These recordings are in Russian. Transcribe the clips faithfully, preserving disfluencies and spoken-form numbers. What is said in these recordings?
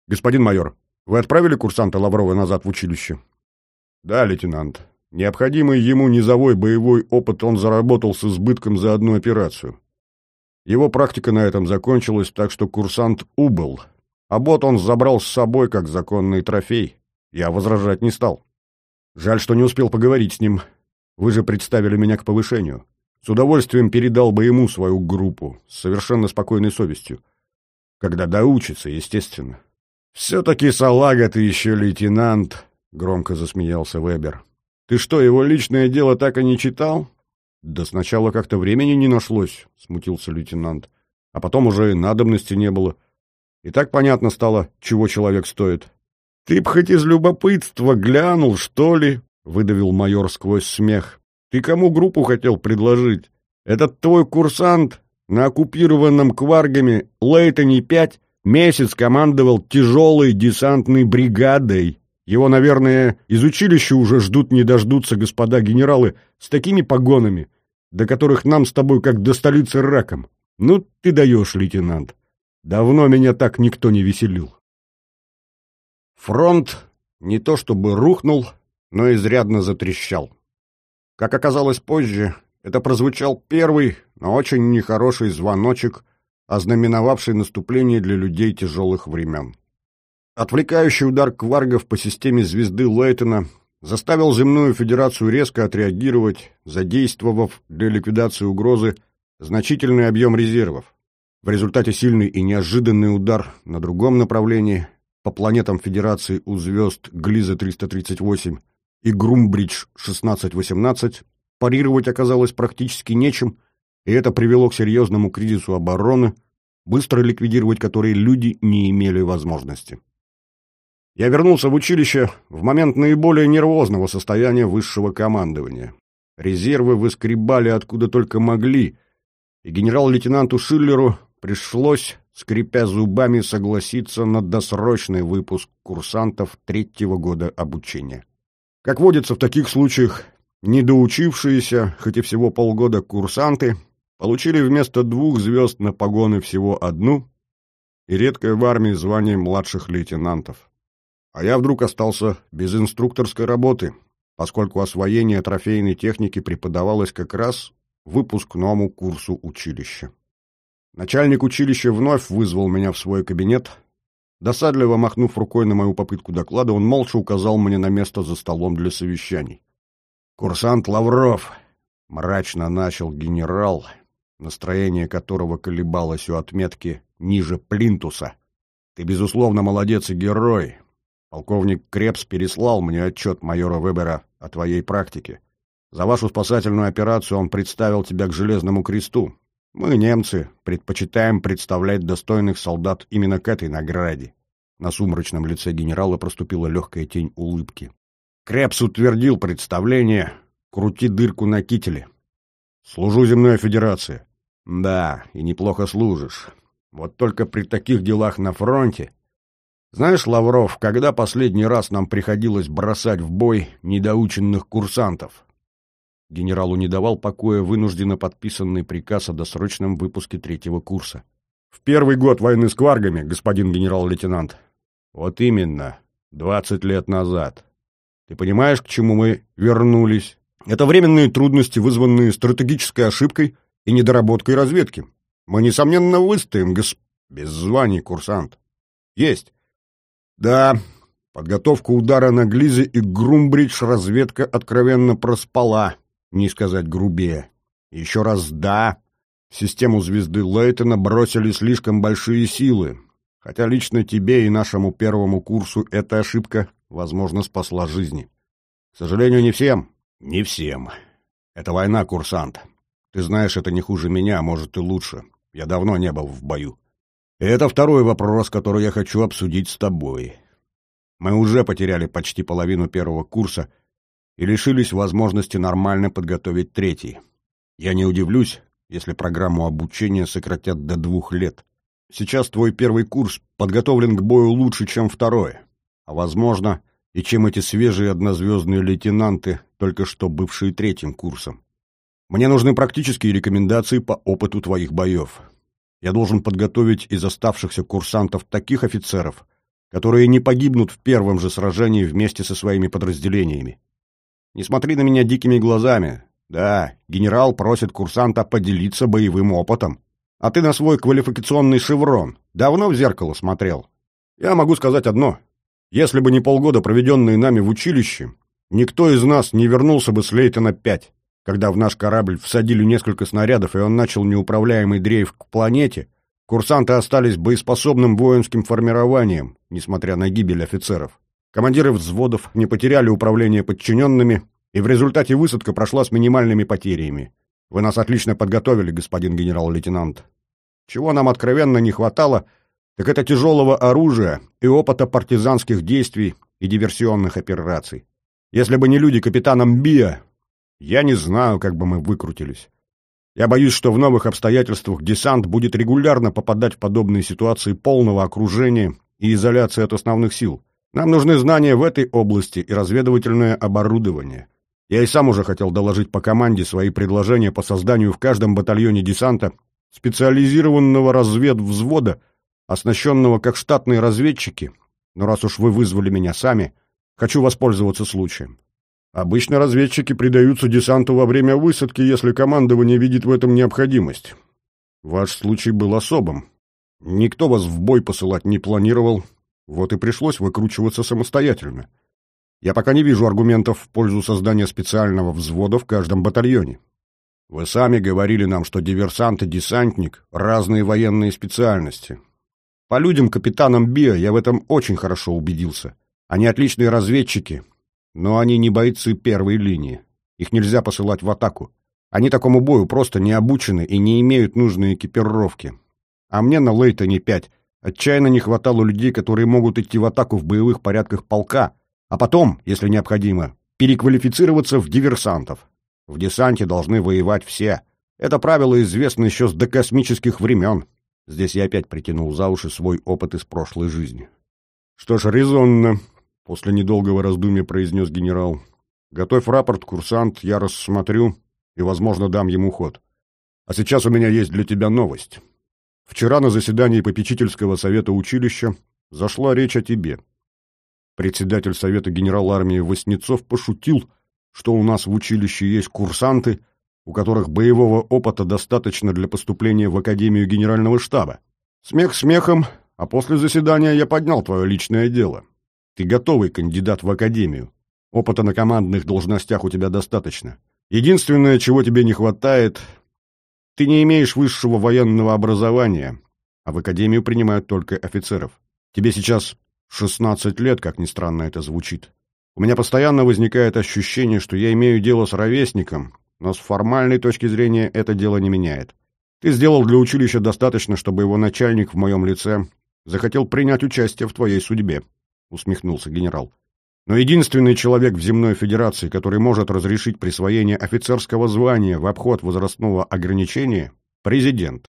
Господин майор, вы отправили курсанта Лаврова назад в училище? Да, лейтенант. Необходимый ему низовой боевой опыт он заработал с избытком за одну операцию. Его практика на этом закончилась, так что курсант убыл. А бот он забрал с собой как законный трофей. Я возражать не стал. Жаль, что не успел поговорить с ним. Вы же представили меня к повышению. С удовольствием передал бы ему свою группу, с совершенно спокойной совестью. Когда доучится, естественно. «Все-таки салага ты еще, лейтенант», — громко засмеялся Вебер. «Ты что, его личное дело так и не читал?» «Да сначала как-то времени не нашлось», — смутился лейтенант. «А потом уже и надобности не было. И так понятно стало, чего человек стоит». «Ты б хоть из любопытства глянул, что ли?» — выдавил майор сквозь смех. «Ты кому группу хотел предложить? Этот твой курсант на оккупированном Кваргами Лейтоне пять месяц командовал тяжелой десантной бригадой. Его, наверное, из училища уже ждут не дождутся господа генералы с такими погонами, до которых нам с тобой как до столицы раком. Ну ты даешь, лейтенант. Давно меня так никто не веселил». Фронт не то чтобы рухнул, но изрядно затрещал. Как оказалось позже, это прозвучал первый, но очень нехороший звоночек, ознаменовавший наступление для людей тяжелых времен. Отвлекающий удар кваргов по системе звезды Лейтона заставил Земную Федерацию резко отреагировать, задействовав для ликвидации угрозы значительный объем резервов. В результате сильный и неожиданный удар на другом направлении по планетам Федерации у звезд Глиза триста тридцать восемь и Грумбридж шестнадцать восемнадцать парировать оказалось практически нечем, и это привело к серьезному кризису обороны, быстро ликвидировать который люди не имели возможности. Я вернулся в училище в момент наиболее нервозного состояния высшего командования. Резервы выскребали откуда только могли, и генерал-лейтенанту Шиллеру пришлось, скрипя зубами, согласиться на досрочный выпуск курсантов третьего года обучения. Как водится в таких случаях, недоучившиеся, хоть и всего полгода, курсанты получили вместо двух звезд на погоны всего одну и редкое в армии звание младших лейтенантов. А я вдруг остался без инструкторской работы, поскольку освоение трофейной техники преподавалось как раз выпускному курсу училища. Начальник училища вновь вызвал меня в свой кабинет. Досадливо махнув рукой на мою попытку доклада, он молча указал мне на место за столом для совещаний. «Курсант Лавров», — мрачно начал генерал, настроение которого колебалось у отметки ниже плинтуса. «Ты, безусловно, молодец и герой. Полковник Крепс переслал мне отчет майора Вебера о твоей практике. За вашу спасательную операцию он представил тебя к Железному кресту. Мы, немцы, предпочитаем представлять достойных солдат именно к этой награде». На сумрачном лице генерала проступила легкая тень улыбки. Крепс утвердил представление «Крути дырку на кителе». «Служу Земной Федерации». «Да, и неплохо служишь. Вот только при таких делах на фронте...» «Знаешь, Лавров, когда последний раз нам приходилось бросать в бой недоученных курсантов?» Генералу не давал покоя вынужденно подписанный приказ о досрочном выпуске третьего курса. «В первый год войны с кваргами, господин генерал-лейтенант». «Вот именно, двадцать лет назад. Ты понимаешь, к чему мы вернулись? Это временные трудности, вызванные стратегической ошибкой и недоработкой разведки. Мы, несомненно, выстоим, гос... без званий, курсант. Есть. Да, подготовку удара на Глизе и Грумбридж разведка откровенно проспала, не сказать грубее. Еще раз да, в систему звезды Лейтона бросили слишком большие силы, хотя лично тебе и нашему первому курсу эта ошибка, возможно, спасла жизни. К сожалению, не всем. Не всем. Это война, курсант. Ты знаешь, это не хуже меня, а может и лучше. Я давно не был в бою. И это второй вопрос, который я хочу обсудить с тобой. Мы уже потеряли почти половину первого курса и лишились возможности нормально подготовить третий. Я не удивлюсь, если программу обучения сократят до двух лет. Сейчас твой первый курс подготовлен к бою лучше, чем второй. А, возможно, и чем эти свежие однозвездные лейтенанты, только что бывшие третьим курсом. Мне нужны практические рекомендации по опыту твоих боев. Я должен подготовить из оставшихся курсантов таких офицеров, которые не погибнут в первом же сражении вместе со своими подразделениями. Не смотри на меня дикими глазами. Да, генерал просит курсанта поделиться боевым опытом. А ты на свой квалификационный шеврон давно в зеркало смотрел? Я могу сказать одно. Если бы не полгода, проведенные нами в училище, никто из нас не вернулся бы с Лейтона пять, когда в наш корабль всадили несколько снарядов, и он начал неуправляемый дрейф к планете. Курсанты остались боеспособным воинским формированием, несмотря на гибель офицеров. Командиры взводов не потеряли управление подчиненными, и в результате высадка прошла с минимальными потерями. Вы нас отлично подготовили, господин генерал-лейтенант. Чего нам откровенно не хватало, так это тяжелого оружия и опыта партизанских действий и диверсионных операций. Если бы не люди капитана Мбия, я не знаю, как бы мы выкрутились. Я боюсь, что в новых обстоятельствах десант будет регулярно попадать в подобные ситуации полного окружения и изоляции от основных сил. Нам нужны знания в этой области и разведывательное оборудование. Я и сам уже хотел доложить по команде свои предложения по созданию в каждом батальоне десанта специализированного разведвзвода, оснащенного как штатные разведчики, но раз уж вы вызвали меня сами, хочу воспользоваться случаем. Обычно разведчики придаются десанту во время высадки, если командование видит в этом необходимость. Ваш случай был особым. Никто вас в бой посылать не планировал, вот и пришлось выкручиваться самостоятельно. Я пока не вижу аргументов в пользу создания специального взвода в каждом батальоне. Вы сами говорили нам, что диверсант и десантник — разные военные специальности. По людям капитана Мбия я в этом очень хорошо убедился. Они отличные разведчики, но они не бойцы первой линии. Их нельзя посылать в атаку. Они такому бою просто не обучены и не имеют нужной экипировки. А мне на Лейтоне пять отчаянно не хватало людей, которые могут идти в атаку в боевых порядках полка, а потом, если необходимо, переквалифицироваться в диверсантов. В десанте должны воевать все. Это правило известно еще с докосмических времен. Здесь я опять притянул за уши свой опыт из прошлой жизни. Что ж, резонно, после недолгого раздумья произнес генерал. Готовь рапорт, курсант, я рассмотрю и, возможно, дам ему ход. А сейчас у меня есть для тебя новость. Вчера на заседании попечительского совета училища зашла речь о тебе. Председатель совета генерал армии Васнецов пошутил, что у нас в училище есть курсанты, у которых боевого опыта достаточно для поступления в Академию Генерального штаба. Смех смехом, а после заседания я поднял твое личное дело. Ты готовый кандидат в Академию. Опыта на командных должностях у тебя достаточно. Единственное, чего тебе не хватает, ты не имеешь высшего военного образования, а в Академию принимают только офицеров. Тебе сейчас шестнадцать лет, как ни странно это звучит. У меня постоянно возникает ощущение, что я имею дело с ровесником, но с формальной точки зрения это дело не меняет. Ты сделал для училища достаточно, чтобы его начальник в моем лице захотел принять участие в твоей судьбе, — усмехнулся генерал. Но единственный человек в земной федерации, который может разрешить присвоение офицерского звания в обход возрастного ограничения — президент.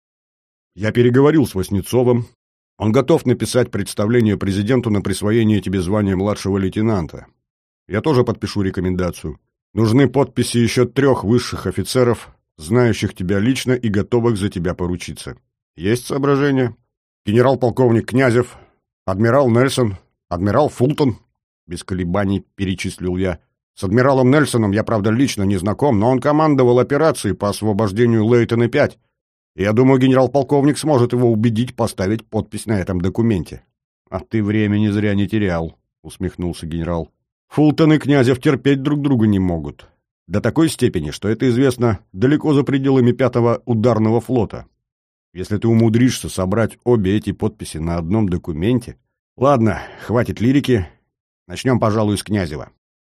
Я переговорил с Васнецовым. Он готов написать представление президенту на присвоение тебе звания младшего лейтенанта. Я тоже подпишу рекомендацию. Нужны подписи еще трех высших офицеров, знающих тебя лично и готовых за тебя поручиться. Есть соображения? Генерал-полковник Князев, адмирал Нельсон, адмирал Фултон. Без колебаний перечислил я. С адмиралом Нельсоном я, правда, лично не знаком, но он командовал операцией по освобождению Лейтона пять. И я думаю, генерал-полковник сможет его убедить поставить подпись на этом документе. — А ты времени зря не терял, — усмехнулся генерал. Фултон и Князев терпеть друг друга не могут. До такой степени, что это известно далеко за пределами пятого ударного флота. Если ты умудришься собрать обе эти подписи на одном документе... Ладно, хватит лирики. Начнем, пожалуй, с Князева.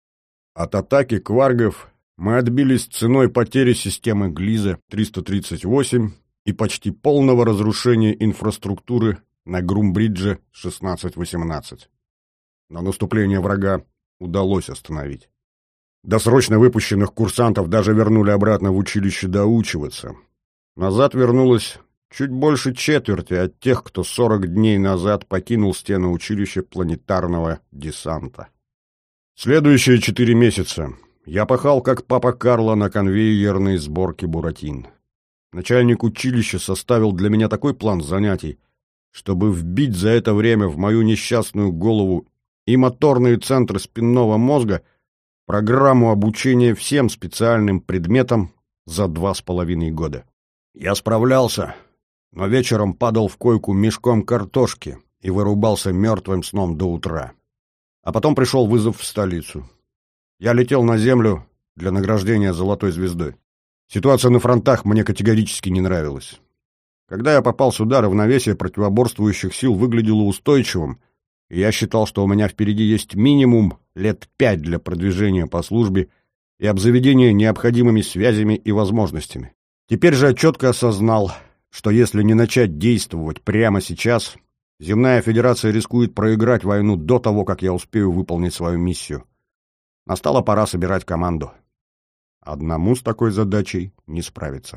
От атаки кваргов мы отбились ценой потери системы Глиза триста тридцать восемь и почти полного разрушения инфраструктуры на Грумбридже шестнадцать восемнадцать. Но наступление врага удалось остановить. Досрочно выпущенных курсантов даже вернули обратно в училище доучиваться. Назад вернулось чуть больше четверти от тех, кто сорок дней назад покинул стены училища планетарного десанта. Следующие четыре месяца я пахал, как папа Карло, на конвейерной сборке буратин. Начальник училища составил для меня такой план занятий, чтобы вбить за это время в мою несчастную голову и моторные центры спинного мозга программу обучения всем специальным предметам за два с половиной года. Я справлялся, но вечером падал в койку мешком картошки и вырубался мертвым сном до утра. А потом пришел вызов в столицу. Я летел на землю для награждения золотой звездой. Ситуация на фронтах мне категорически не нравилась. Когда я попал сюда, равновесие противоборствующих сил выглядело устойчивым, и я считал, что у меня впереди есть минимум лет пять для продвижения по службе и обзаведения необходимыми связями и возможностями. Теперь же я четко осознал, что если не начать действовать прямо сейчас, Земная Федерация рискует проиграть войну до того, как я успею выполнить свою миссию. Настала пора собирать команду. Одному с такой задачей не справиться.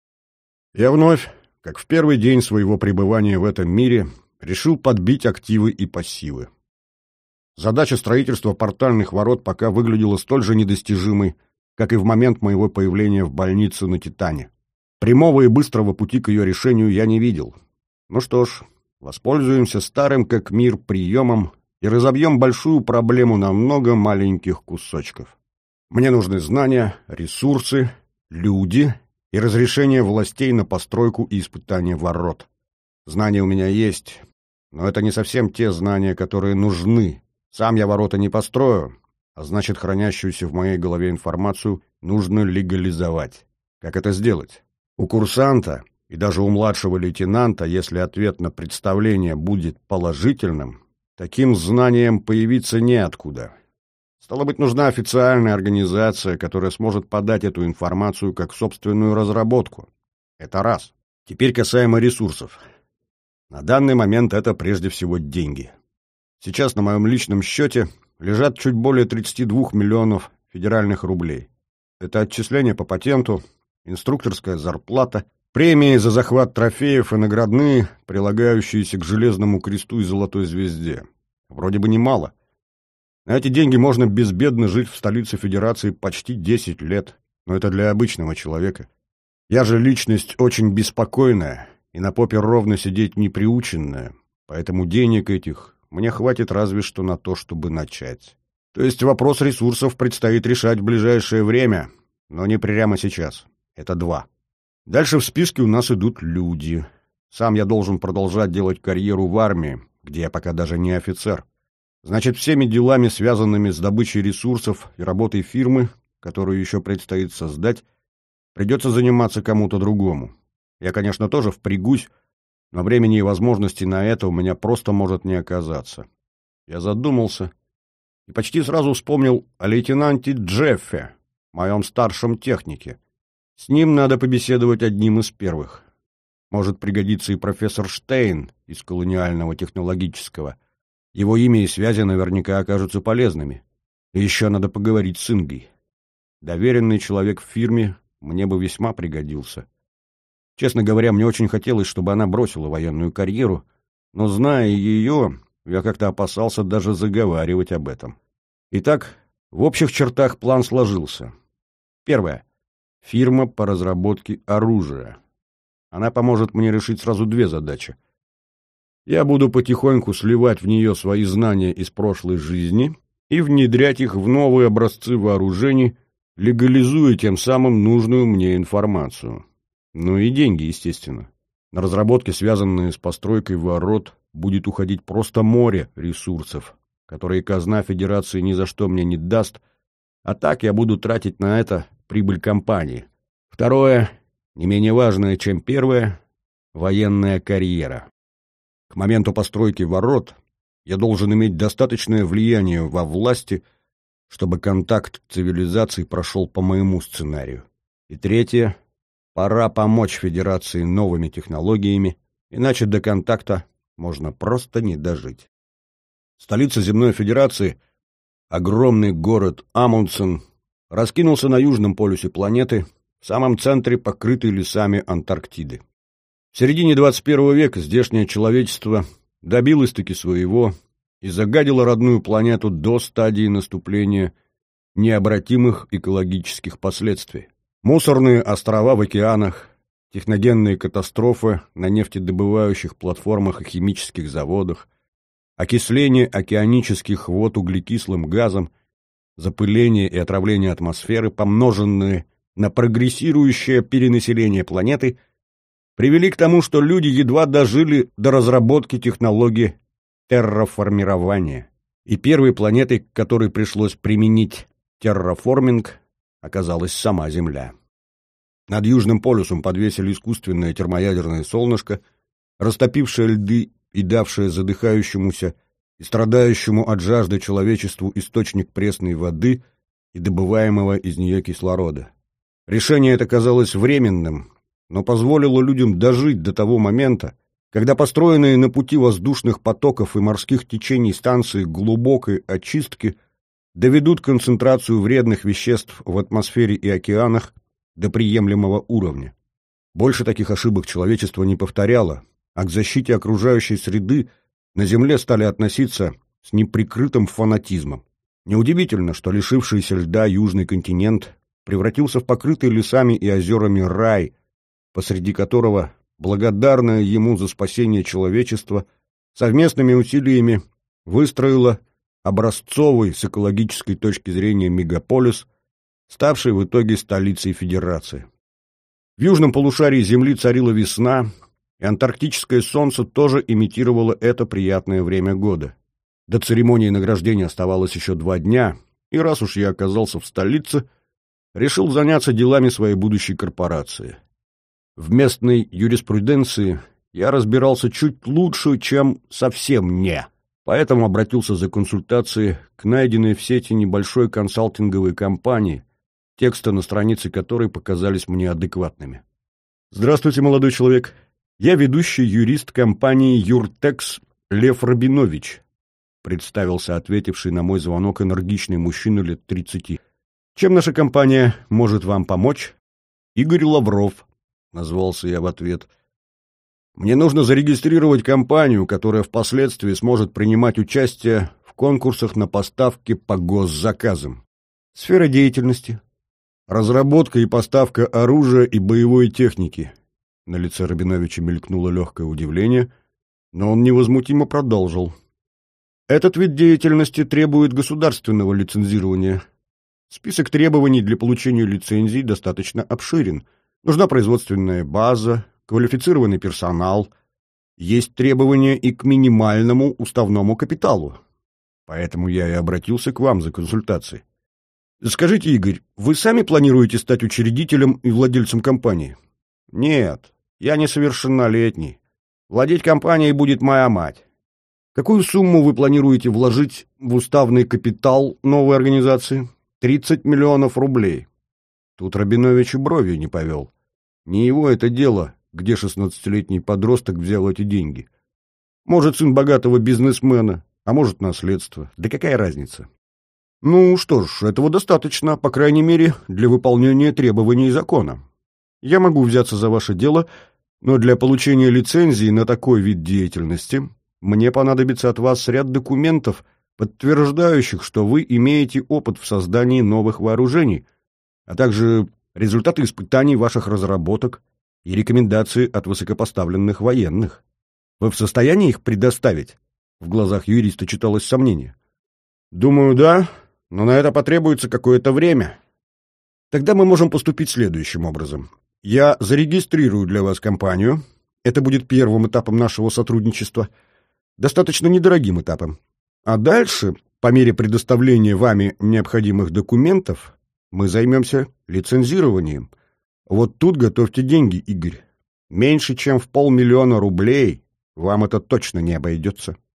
Я вновь, как в первый день своего пребывания в этом мире, решил подбить активы и пассивы. Задача строительства портальных ворот пока выглядела столь же недостижимой, как и в момент моего появления в больнице на Титане. Прямого и быстрого пути к ее решению я не видел. Ну что ж, воспользуемся старым как мир приемом и разобьем большую проблему на много маленьких кусочков. Мне нужны знания, ресурсы, люди и разрешение властей на постройку и испытание ворот. Знания у меня есть, но это не совсем те знания, которые нужны. Сам я ворота не построю, а значит, хранящуюся в моей голове информацию нужно легализовать. Как это сделать? У курсанта и даже у младшего лейтенанта, если ответ на представление будет положительным, таким знанием появиться неоткуда. Стало быть, нужна официальная организация, которая сможет подать эту информацию как собственную разработку. Это раз. Теперь касаемо ресурсов. На данный момент это прежде всего деньги. Сейчас на моем личном счете лежат чуть более тридцать два миллионов федеральных рублей. Это отчисления по патенту, инструкторская зарплата, премии за захват трофеев и наградные, прилагающиеся к Железному кресту и Золотой звезде. Вроде бы немало. На эти деньги можно безбедно жить в столице Федерации почти десять лет, но это для обычного человека. Я же личность очень беспокойная и на попе ровно сидеть не приученная, поэтому денег этих мне хватит разве что на то, чтобы начать. То есть вопрос ресурсов предстоит решать в ближайшее время, но не прямо сейчас. Это два. Дальше в списке у нас идут люди. Сам я должен продолжать делать карьеру в армии, где я пока даже не офицер. Значит, всеми делами, связанными с добычей ресурсов и работой фирмы, которую еще предстоит создать, придется заниматься кому-то другому. Я, конечно, тоже впрягусь, но времени и возможностей на это у меня просто может не оказаться. Я задумался и почти сразу вспомнил о лейтенанте Джеффе, моем старшем технике. С ним надо побеседовать одним из первых. Может пригодиться и профессор Штейн из колониального технологического. Его имя и связи наверняка окажутся полезными. И еще надо поговорить с Ингой. Доверенный человек в фирме мне бы весьма пригодился. Честно говоря, мне очень хотелось, чтобы она бросила военную карьеру, но, зная ее, я как-то опасался даже заговаривать об этом. Итак, в общих чертах план сложился. Первое. Фирма по разработке оружия. Она поможет мне решить сразу две задачи. Я буду потихоньку сливать в нее свои знания из прошлой жизни и внедрять их в новые образцы вооружений, легализуя тем самым нужную мне информацию. Ну и деньги, естественно. На разработки, связанные с постройкой ворот, будет уходить просто море ресурсов, которые казна Федерации ни за что мне не даст, а так я буду тратить на это прибыль компании. Второе, не менее важное, чем первое, военная карьера. К моменту постройки ворот я должен иметь достаточное влияние во власти, чтобы контакт цивилизаций прошел по моему сценарию. И третье, пора помочь Федерации новыми технологиями, иначе до контакта можно просто не дожить. Столица Земной Федерации, огромный город Амундсен, раскинулся на южном полюсе планеты, в самом центре покрытой лесами Антарктиды. В середине двадцать первого века здешнее человечество добилось-таки своего и загадило родную планету до стадии наступления необратимых экологических последствий. Мусорные острова в океанах, техногенные катастрофы на нефтедобывающих платформах и химических заводах, окисление океанических вод углекислым газом, запыление и отравление атмосферы, помноженные на прогрессирующее перенаселение планеты, привели к тому, что люди едва дожили до разработки технологии терраформирования. И первой планетой, к которой пришлось применить терраформинг, оказалась сама Земля. Над Южным полюсом подвесили искусственное термоядерное солнышко, растопившее льды и давшее задыхающемуся и страдающему от жажды человечеству источник пресной воды и добываемого из нее кислорода. Решение это казалось временным, но позволило людям дожить до того момента, когда построенные на пути воздушных потоков и морских течений станции глубокой очистки доведут концентрацию вредных веществ в атмосфере и океанах до приемлемого уровня. Больше таких ошибок человечество не повторяло, а к защите окружающей среды на Земле стали относиться с неприкрытым фанатизмом. Неудивительно, что лишившийся льда южный континент превратился в покрытый лесами и озерами рай, посреди которого, благодарная ему за спасение человечества, совместными усилиями выстроила образцовый с экологической точки зрения мегаполис, ставший в итоге столицей Федерации. В южном полушарии Земли царила весна, и антарктическое солнце тоже имитировало это приятное время года. До церемонии награждения оставалось еще два дня, и раз уж я оказался в столице, решил заняться делами своей будущей корпорации. В местной юриспруденции я разбирался чуть лучше, чем совсем не, поэтому обратился за консультацией к найденной в сети небольшой консалтинговой компании, тексты на странице которой показались мне адекватными. «Здравствуйте, молодой человек. Я ведущий юрист компании «Юртекс» Лев Рабинович», представился ответивший на мой звонок энергичный мужчина лет тридцати. «Чем наша компания может вам помочь?» «Игорь Лавров», — назвался я в ответ. «Мне нужно зарегистрировать компанию, которая впоследствии сможет принимать участие в конкурсах на поставки по госзаказам». «Сфера деятельности?» «Разработка и поставка оружия и боевой техники». На лице Рабиновича мелькнуло легкое удивление, но он невозмутимо продолжил. «Этот вид деятельности требует государственного лицензирования. Список требований для получения лицензий достаточно обширен. Нужна производственная база, квалифицированный персонал. Есть требования и к минимальному уставному капиталу. Поэтому я и обратился к вам за консультацией. Скажите, Игорь, вы сами планируете стать учредителем и владельцем компании?» «Нет, я несовершеннолетний. Владеть компанией будет моя мать». «Какую сумму вы планируете вложить в уставный капитал новой организации?» «Тридцать миллионов рублей». Тут Рабинович и бровью не повел. Не его это дело, где шестнадцатилетний подросток взял эти деньги. Может, сын богатого бизнесмена, а может, наследство. Да какая разница? «Ну что ж, этого достаточно, по крайней мере, для выполнения требований закона. Я могу взяться за ваше дело, но для получения лицензии на такой вид деятельности мне понадобится от вас ряд документов, подтверждающих, что вы имеете опыт в создании новых вооружений, а также результаты испытаний ваших разработок и рекомендации от высокопоставленных военных. Вы в состоянии их предоставить?» В глазах юриста читалось сомнение. «Думаю, да, но на это потребуется какое-то время. Тогда мы можем поступить следующим образом. Я зарегистрирую для вас компанию. Это будет первым этапом нашего сотрудничества, достаточно недорогим этапом. А дальше, по мере предоставления вами необходимых документов, мы займемся лицензированием. Вот тут готовьте деньги, Игорь. Меньше чем в полмиллиона рублей вам это точно не обойдется».